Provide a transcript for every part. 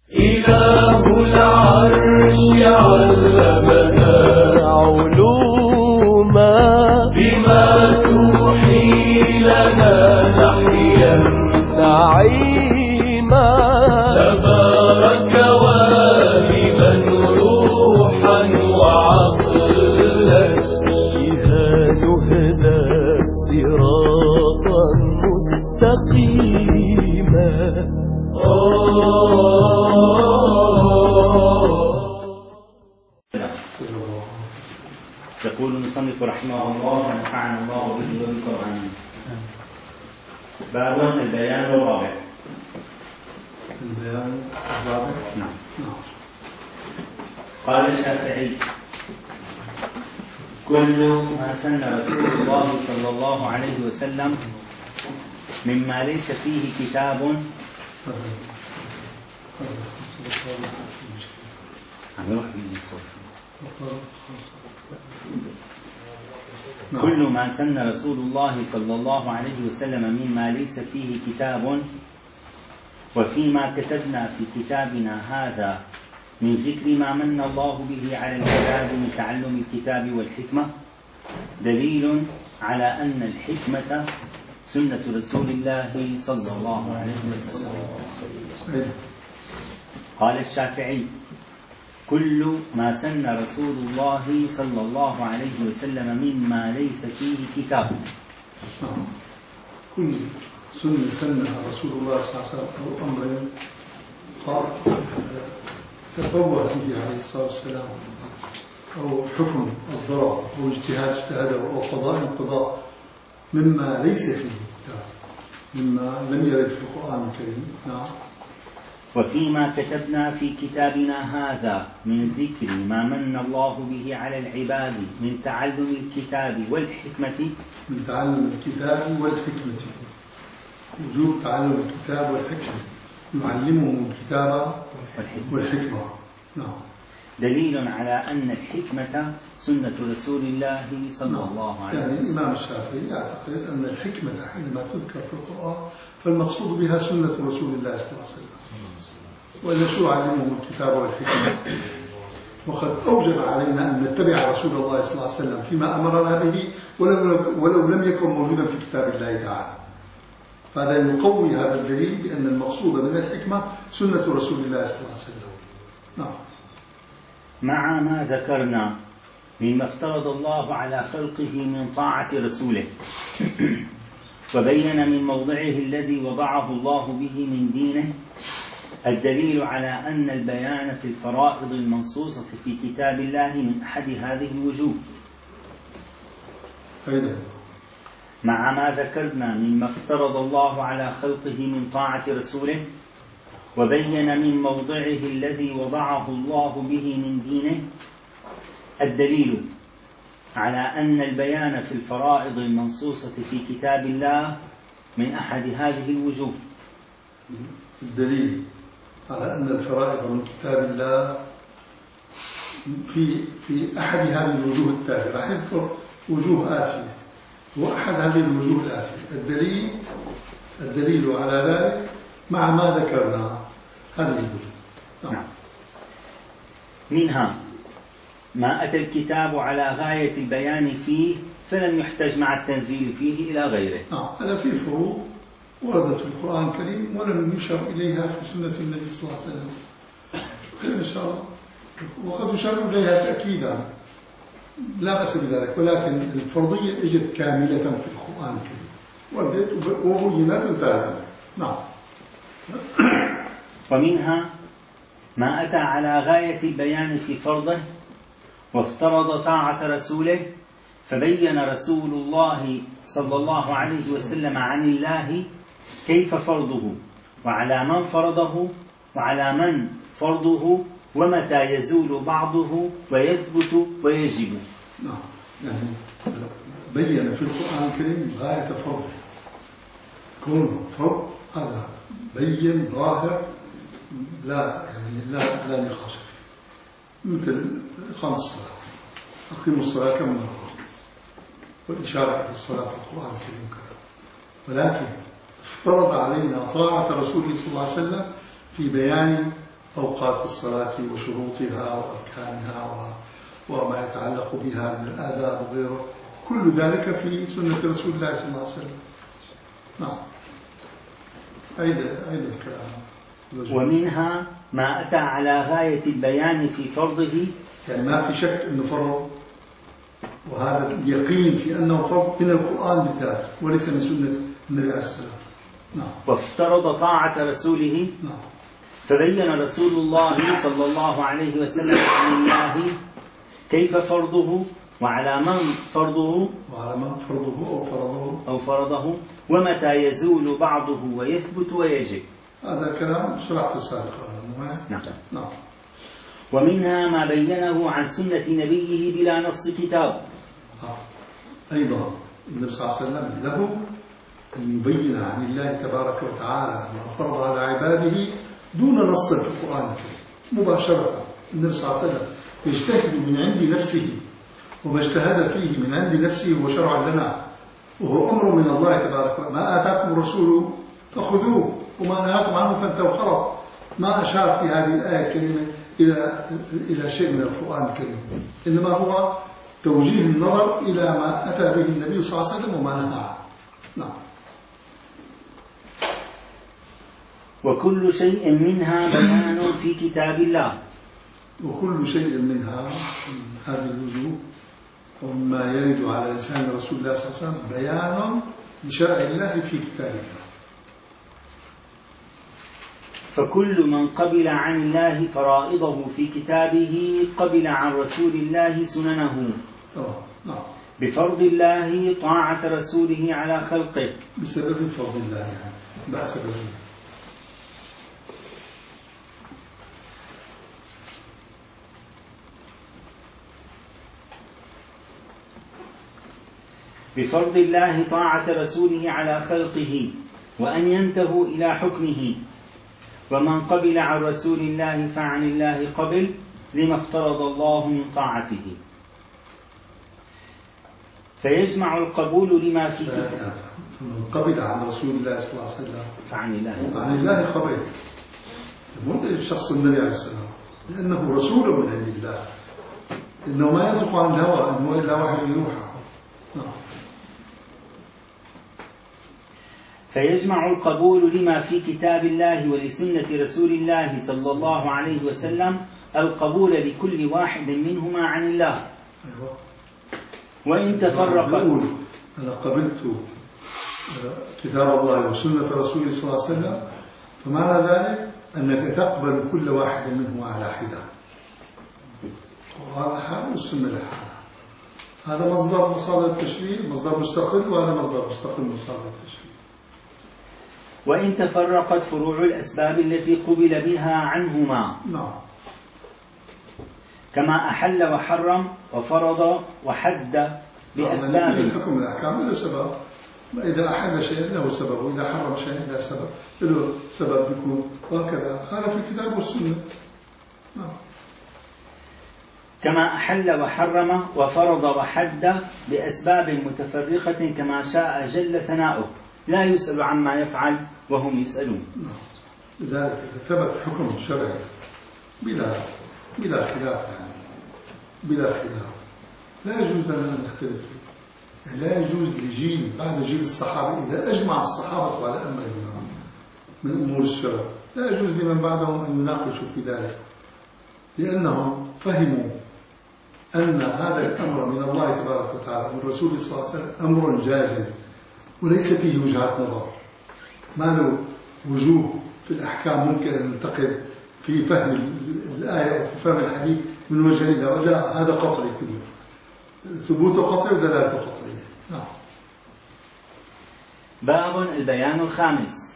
إله العرش علمنا علوما بما توحي لنا نحيا نعيما تبارك واهبا روحا وعقلا بها نهدى صراطا مستقيما. يقول المصنف رحمه الله ونفعنا الله به وبالقرآن. باب البيان الرابع. البيان الرابع. نعم. قال الشافعي: كل ما سن رسول الله صلى الله عليه وسلم مما ليس فيه كتاب كل ما سن رسول الله صلى الله عليه وسلم مما ليس فيه كتاب وفيما كتبنا في كتابنا هذا من ذكر ما من الله به على العباد من تعلم الكتاب والحكمة دليل على أن الحكمة سنة رسول الله صلى الله عليه وسلم. قال الشافعي: كل ما سن رسول الله صلى الله عليه وسلم مما ليس فيه كتاب. كل سنة سنها رسول الله صلى الله عليه وسلم أو أمر تفوه به عليه الصلاة والسلام أو حكم أصدره أو اجتهاد اجتهاده أو قضاء مما ليس فيه كتاب، مما لم يرد في القرآن الكريم. نعم. وفيما كتبنا في كتابنا هذا من ذكر ما من الله به على العباد من تعلم الكتاب والحكمة. من تعلم الكتاب والحكمة، وجوب تعلم الكتاب والحكمة، يعلمهم الكتاب والحكمة. نعم. دليل على أن الحكمة سنة رسول الله صلى الله عليه وسلم. يعني الإمام الشافعي يعتقد أن الحكمة حينما تذكر في القرآن فالمقصود بها سنة رسول الله صلى الله عليه وسلم، وإذا شو علمهم الكتاب والحكمة. وقد أوجب علينا أن نتبع رسول الله صلى الله عليه وسلم فيما أمرنا به ولو لم يكن موجودا في كتاب الله تعالى. فهذا يقوي هذا الدليل بأن المقصود من الحكمة سنة رسول الله صلى الله عليه وسلم. نعم. مع ما ذكرنا مما افترض الله على خلقه من طاعة رسوله وبين من موضعه الذي وضعه الله به من دينه الدليل على أن البيان في الفرائض المنصوصة في كتاب الله من أحد هذه الوجوه. مع ما ذكرنا مما افترض الله على خلقه من طاعة رسوله وبين من موضعه الذي وضعه الله به من دينه الدليل على أن البيان في الفرائض المنصوصة في كتاب الله من أحد هذه الوجوه. الدليل على أن الفرائض من كتاب الله في أحد هذه الوجوه التالية. راح يذكر وجوه آتية، وأحد هذه الوجوه الآتية الدليل على ذلك مع ما ذكرنا هذه الوجوه. نعم. منها ما أتى الكتاب على غاية البيان فيه فلم يحتج مع التنزيل فيه إلى غيره. هذا في فروض وردت في القرآن الكريم ولم يشر إليها في سنة النبي صلى الله عليه وسلم. خير إن شاء الله. وقد يشار إليها تأكيدا لا بأس بذلك، ولكن الفرضية اجت كاملة في القرآن الكريم وردت وبينت انتهى. نعم. ومنها ما أتى على غاية البيان في فرضه وافترض طاعة رسوله فبين رسول الله صلى الله عليه وسلم عن الله كيف فرضه وعلى من فرضه وعلى من فرضه ومتى يزول بعضه ويثبت ويجب. نعم. يعني بين في القرآن الكريم غاية فرضه، كونه فرض هذا بين ظاهر لا نقاش فيه، مثل إقامة الصلاة، أقيموا الصلاة كم مرة، والإشارة إلى الصلاة في القرآن الكريم كذا. ولكن افترض علينا طاعة رسوله صلى الله عليه وسلم في بيان أوقات الصلاة وشروطها وأركانها وما يتعلق بها من الآداب وغيره، كل ذلك في سنة رسول الله صلى الله عليه وسلم. نعم. أين الكلام؟ ومنها ما أتى على غاية البيان في فرضه، يعني ما في شك أنه فرض، وهذا اليقين في أنه فرض من القرآن بالذات وليس من سنة النبي عليه السلام. نعم. وافترض طاعة رسوله. نعم. فبين رسول الله صلى الله عليه وسلم عن الله كيف فرضه وعلى من فرضه أو فرضه ومتى يزول بعضه ويثبت ويجب. هذا كلام شرحته سابقا. نعم. ومنها ما بينه عن سنة نبيه بلا نص كتاب. أيضا النبي صلى الله عليه وسلم له أن يبين عن الله تبارك وتعالى ما فرض على عباده دون نص في القرآن الكريم مباشرة. النبي صلى الله عليه وسلم يجتهد من عند نفسه، وما اجتهد فيه من عند نفسه هو شرع لنا، وهو أمر من الله تبارك وتعالى. ما آتاكم الرسول فخذوه وما نهاكم عنه فانتهوا. خلاص، ما أشار في هذه الآية الكريمة إلى شيء من القرآن الكريم، إنما هو توجيه النظر إلى ما أتى به النبي صلى الله عليه وسلم وما نهى عنه. نعم. وكل شيء منها بيان في كتاب الله. وكل شيء منها من هذه الوجوه وما يرد على لسان رسول الله صلى الله عليه وسلم بيان لشرع الله في كتاب الله. فكل من قبل عن الله فرائضه في كتابه قبل عن رسول الله سننه. نعم. بفرض الله طاعة رسوله على خلقه. بسبب فرض الله يعني بسبب. بفرض الله طاعة رسوله على خلقه وأن ينتهوا إلى حكمه. ومن قبل عن رسول الله فعن الله قبل لما افترض الله من طاعته. فيجمع القبول لما في كتابه. من قبل عن رسول الله صلى الله عليه وسلم فعن الله قبل. مو الشخص النبي عليه السلام، لأنه رسول من عند الله، إنه ما ينطق عن الهوى، إنه إلا وحي يوحى. فيجمع القبول لما في كتاب الله ولسنة رسول الله صلى الله عليه وسلم القبول لكل واحد منهما عن الله. أيوة. وإن تفرق. أنا قبلت كتاب الله وسنة رسوله صلى الله عليه وسلم، فمعنى ذلك أنك تقبل كل واحد منهما على حدة. القرآن لحاله والسنة لحالها. هذا مصدر مصادر التشريع، مصدر مستقل، وهذا مصدر مستقل مصادر التشريع. وإن تفرقت فروع الأسباب التي قبل بها عنهما. نعم. كما أحل وحرم وفرض وحد بأسباب. الحكم الأحكام له سبب. إذا أحل شيء له سبب، وإذا حرم شيء له سبب، له سبب يكون، وهكذا. هذا في الكتاب والسنة. نعم. كما أحل وحرم وفرض وحد بأسباب متفرقة كما شاء جل ثناؤه، لا يسأل عما يفعل وهم يسألون. لذلك ثبت حكم شرعي بلا خلاف، يعني بلا خلاف، لا يجوز لنا أن نختلف فيه. يعني لا يجوز لجيل بعد جيل الصحابة، إذا أجمع الصحابة على أمر من أمور الشرع، لا يجوز لمن بعدهم أن يناقشوا في ذلك، لأنهم فهموا أن هذا الأمر من الله تبارك وتعالى ومن رسوله صلى الله عليه وسلم أمر جازم، وليس فيه وجهات نظر، ما له وجوه في الأحكام ممكن أن ننتقد في فهم الآية وفي فهم الحديث من وجهين، لا، هذا قطعي كله، ثبوته قطعي ودلالته قطعية. نعم. باب البيان الخامس.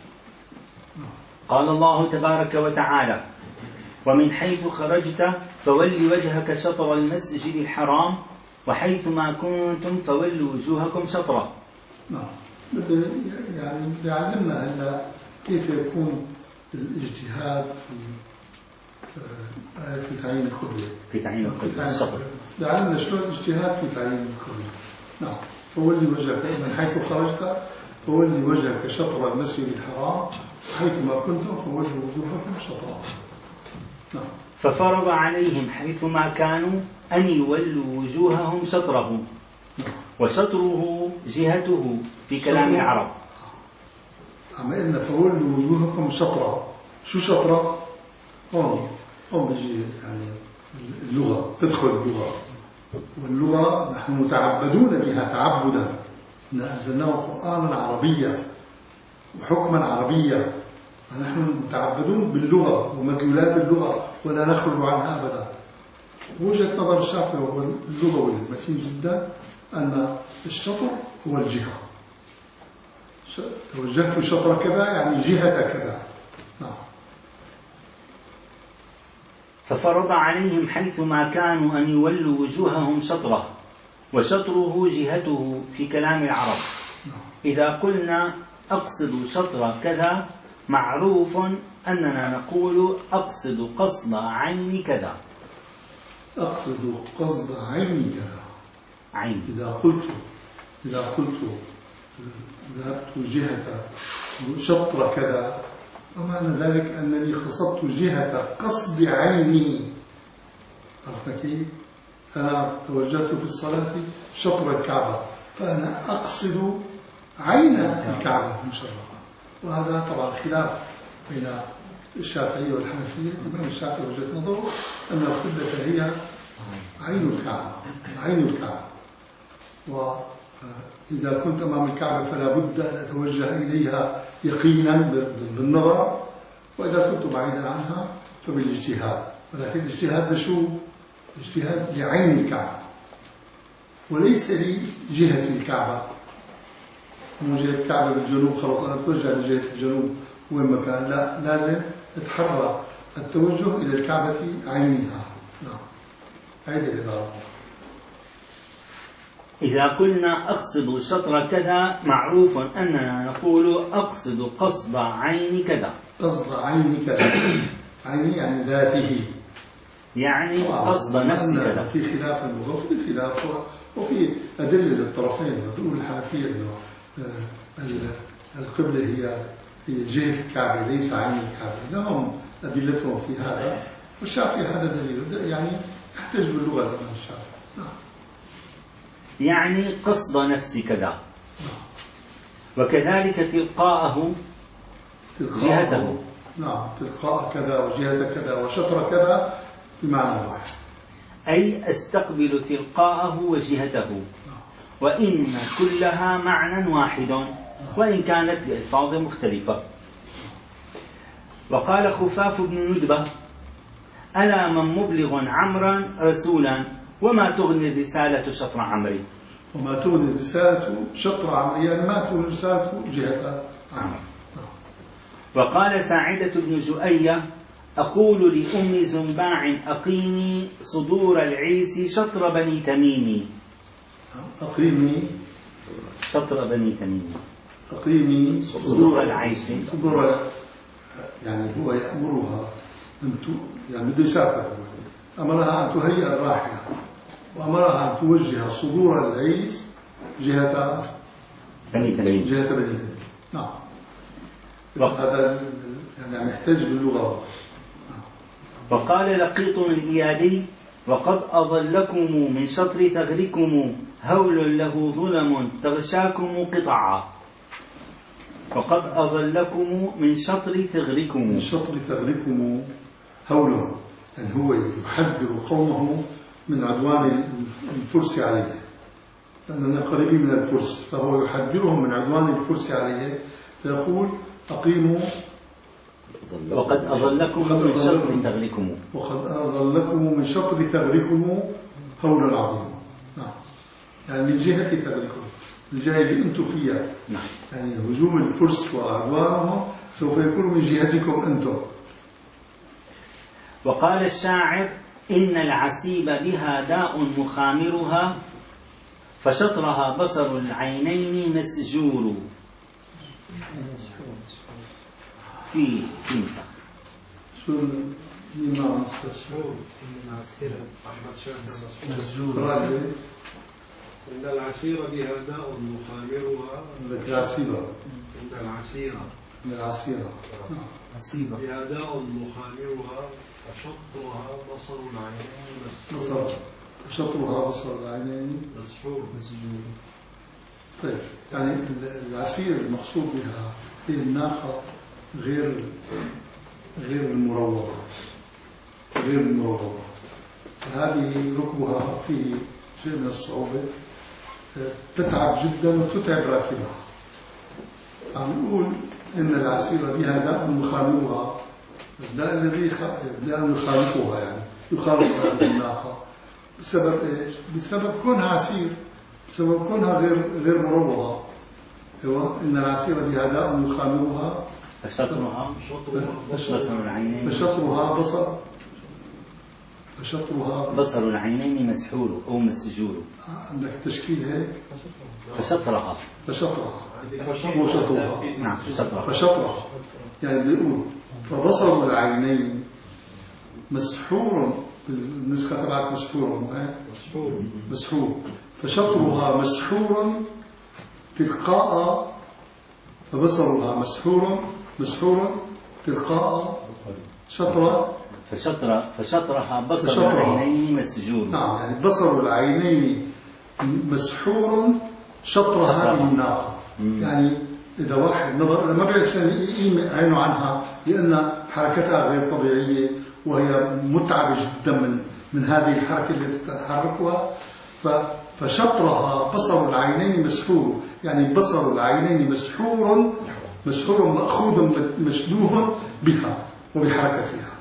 قال الله تبارك وتعالى: ومن حيث خرجت فول وجهك شطر المسجد الحرام وحيث ما كنتم فولوا وجوهكم شطره. نعم. يعني يعلمنا أن كيف يكون الاجتهاد في تعيين القبلة. في تعيين القبلة. يعلمنا شلون الاجتهاد في تعيين القبلة. نعم. فولي وجهك من حيث خرجت فولي وجهك شطر المسجد الحرام وحيث ما كنتم فولوا وجوهكم شطره. نعم. ففرض عليهم حيثما كانوا أن يولوا وجوههم شطره، وشطره جهته في كلام العرب. عم قلنا فولوا وجوهكم شطرة. شو شطرة؟ هون بيجي يعني اللغة، تدخل اللغة، واللغة نحن متعبدون بها تعبدا، إن أنزلناه قرآنا عربيا وحكما عربيا، فنحن متعبدون باللغة ومدلولات اللغة ولا نخرج عنها أبدا. وجهة نظر الشافعي واللغوي المتين جدا أن الشطر هو الجهة. توجهت شطر كذا يعني جهة كذا. نعم. ففرض عليهم حيثما كانوا أن يولوا وجوههم شطره، وشطره جهته في كلام العرب. إذا قلنا أقصد شطر كذا معروف أننا نقول أقصد قصد عين كذا. أقصد قصد عين كذا. عين. إذا قلت ذهبت جهة شطر كذا، ومعنى ذلك أنني قصدت جهة قصد عيني. عرفنا كيف؟ أنا توجهت في الصلاة شطر الكعبة، فأنا أقصد عين الكعبة المشرفة. وهذا طبعا خلاف بين الشافعية والحنفية. الإمام الشافعي وجهة نظره أن القبلة هي عين الكعبة، عين الكعبة، وإذا كنت أمام الكعبة فلا بد أن أتوجه إليها يقينا بالنظر، وإذا كنت بعيدا عنها فبالاجتهاد. ولكن الاجتهاد ده شو؟ اجتهاد لعين الكعبة وليس لجهة الكعبة. مو جهة الكعبة بالجنوب خلاص أنا أتوجه لجهة الجنوب وين ما كان، لا، لازم أتحرى التوجه إلى الكعبة عينها. نعم، هذه الإدارة. إذا قلنا أقصد شطر كذا معروف أننا نقول أقصد قصد عين كذا. قصد عين كذا، عين يعني ذاته، يعني قصد نفس كذا. في خلاف اللغة، وفي خلاف وفي أدلة للطرفين. بتقول الحنفية إنه القبلة هي جهة الكعبة ليس عين الكعبة، لهم أدلتهم في هذا، والشافعي هذا دليل، يعني يحتج باللغة الإمام الشافعي. يعني قصد نفس كذا. وكذلك تلقاءه جهته. نعم، تلقاء كذا وجهة كذا وشطر كذا بمعنى واحد، أي استقبل تلقاءه وجهته، وإن كلها معنى واحد وإن كانت بألفاظ مختلفة. وقال خفاف بن ندبة: ألا من مبلغ عمرا رسولا وما تغني الرسالة شطر عمري. وما تغني الرسالة شطر عمري، يعني ما تغني الرسالة جهة عمري. وقال ساعدة بن جؤية: أقول لأم زنباع أقيمي صدور العيس شطر بني تميم. أقيمي شطر بني تميم، أقيمي صدور العيس. صدور يعني هو يأمرها أن يعني بده يسافر، أمرها أن تهيئ الراحلة، وأمرها أن توجه صدور العيس جهة بني تميم. جهة بني تميم. نعم. هذا يعني محتاج باللغة. وقال لقيط الإيادي: وقد أظلكم من شطر ثغركم هول له ظلم تغشاكم قطعا. وقد أظلكم من شطر ثغركم. من شطر ثغركم هول، يعني هو يحذر قومه من عدوان الفرس عليه، لأننا قريبين من الفرس، فهو يحذرهم من عدوان الفرس عليه، فيقول: أقيموا. وقد أظلكم من شطر ثغركم. وقد أظلكم من شطر ثغركم هول عظيم. نعم، يعني من جهة ثغركم، الجهة اللي أنتم فيها. نعم. يعني هجوم الفرس وعدوانهم سوف يكون من جهتكم أنتم. وقال الشاعر: إن العسيب بها داء مخامرها فشطرها بصر العينين مسجور. في نسخ. شو معنى مسجور؟ مسجور. إن العسير بها داء مخامرها. العسيرة. إن العسيرة من العصيرة. عصيبة. يداء مخالوها وشطرها بصر العينين بصر شطرها بصر العينين مسحور. طيب يعني العصير المقصود بها هي الناقة غير المروضة، غير المروضة. هذه ركبها فيه شيء من الصعوبة، تتعب جدا وتتعب راكبها. عم نقول إن العسيرة بها داء مخالفها، الداء الذي يخالفها يعني يخالف هذه الناقة بسبب إيش؟ بسبب كونها عسير، بسبب كونها غير مروضة. هو إن العسيرة بها داء يخالفها فشطرها بصر العينين بصر العينين مسحور أو مسجور. عندك تشكيل هيك. فشطرها نعم فشطرها يعني بيقول فبصر العينين مسحور، بالنسخة تبعت مسحور فشطرها مسحور تلقاء، فبصرها مسحور تلقاء شطرة. فشطرها بصر العينين مسجور. نعم يعني بصر العينين مسحور شطر هذه الناقة. يعني إذا واحد نظر ما بيحسن يقيم عينه عنها لأن حركتها غير طبيعية وهي متعبة جدا من هذه الحركة التي تتحركها. فشطرها بصر العينين مسحور، يعني بصر العينين مسحور مأخوذ مشدوه بها وبحركتها.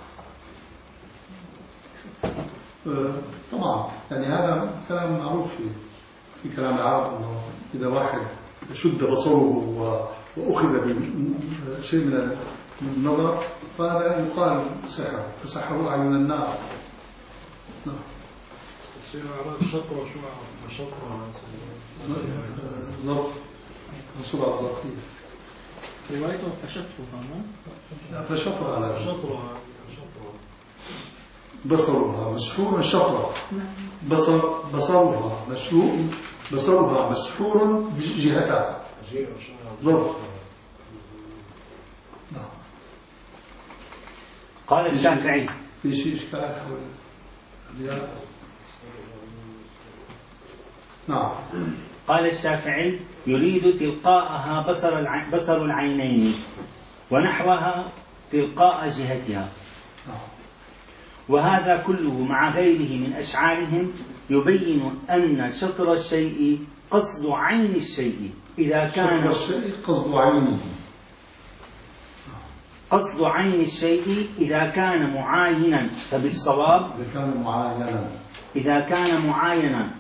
طبعا يعني هذا كلام معروف في كلام العرب، انه اذا واحد شد بصره واخذ بشيء من النظر فهذا يقال سحر، فسحروا اعين الناس. نعم. يصير اعراب شطره شو شطره ظرف سرعه ظرفيه. روايته فشطرها لا فشطر على شطره بصرها مسحور شطرة، بصرها مسحور جهتها ظرف. نعم. قال الشافعي في شيء إشكال حول الرياض. نعم. قال الشافعي يريد تلقاءها بصر العينين ونحوها تلقاء جهتها. وهذا كله مع غيره من أشعارهم يبين أن شطر الشيء قصد عين الشيء إذا كان قصد عين الشيء إذا كان معاينا فبالصواب إذا كان معاينا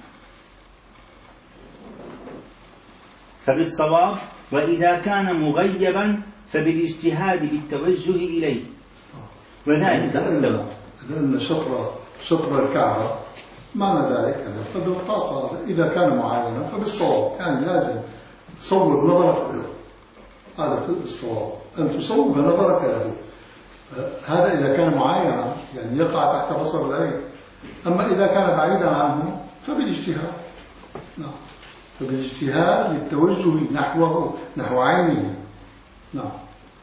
فبالصواب، وإذا كان مغيبا فبالاجتهاد بالتوجه إليه. وذلك لأن شطر الكعبة معنى ذلك أن قدر الطاقة إذا كان معينا فبالصواب، يعني لازم تصوب نظرك له، هذا الصواب أن تصوب نظرك له. هذا إذا كان معينا يعني يقع تحت بصر العين. أما إذا كان بعيدا عنه فبالاجتهاد. نعم. فبالاجتهاد للتوجه نحو عينه. نعم.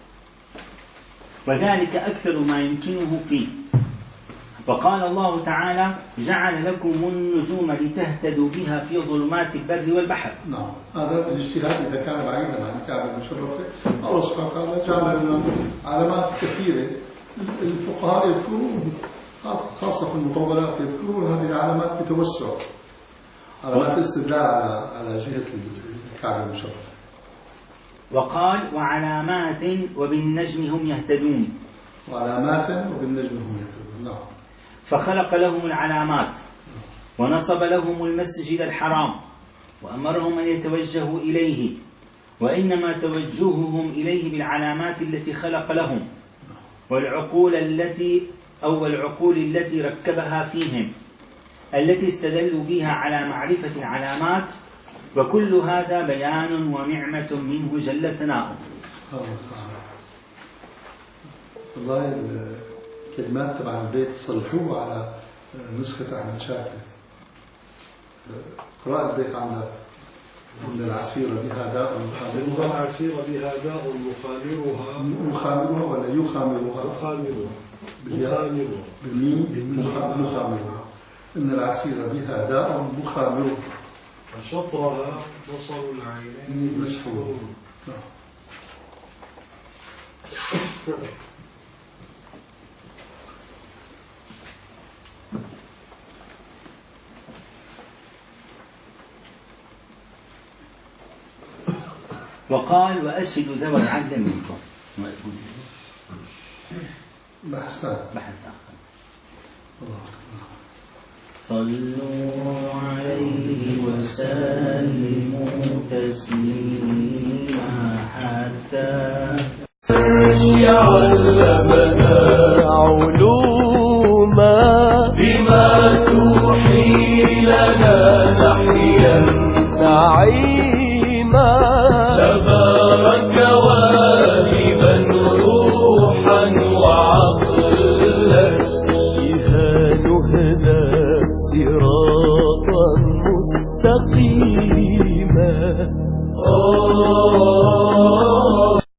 وذلك أكثر ما يمكنه فيه. وقال الله تعالى جعل لكم النجوم لتهتدوا بها في ظلمات البر والبحر. نعم. هذا بالاجتهاد إذا كان بعيدا عن الكعبة المشرفة. الله سبحانه وتعالى جعل لنا علامات كثيرة. الفقهاء يذكرون خاصة في المطولات يذكرون هذه العلامات بتوسع، علامات استدلال على جهة الكعبة المشرفة. وقال وعلامات وبالنجم هم يهتدون. وعلامات وبالنجم هم يهتدون. نعم. فخلق لهم العلامات ونصب لهم المسجد الحرام وأمرهم أن يتوجهوا إليه، وإنما توجههم إليه بالعلامات التي خلق لهم والعقول التي ركبها فيهم التي استدلوا بها على معرفة العلامات. وكل هذا بيان ونعمة منه جل ثناؤه. والله الكلمات تبع البيت صلحوها على نسخة أحمد شاكر. قراءة البيت عندك إن العسير بها داء إن يخامرها. العسير بها داء يخامرها ولا يخامرها؟ يخامرها بالميم مخامرها. إن العسير بها داء مخامرها. فشطرها بصر العينين مسحور. وقال وأشهد ذوي العدل منكم. بحث ثاني. بحث آخر. الله أكبر. صلوا عليه وسلموا تسليما حتى علمنا علوما بما توحي لنا نحيا نعيما تبارك واهبا روحا وعقلا بها نهدى صراطا مستقيما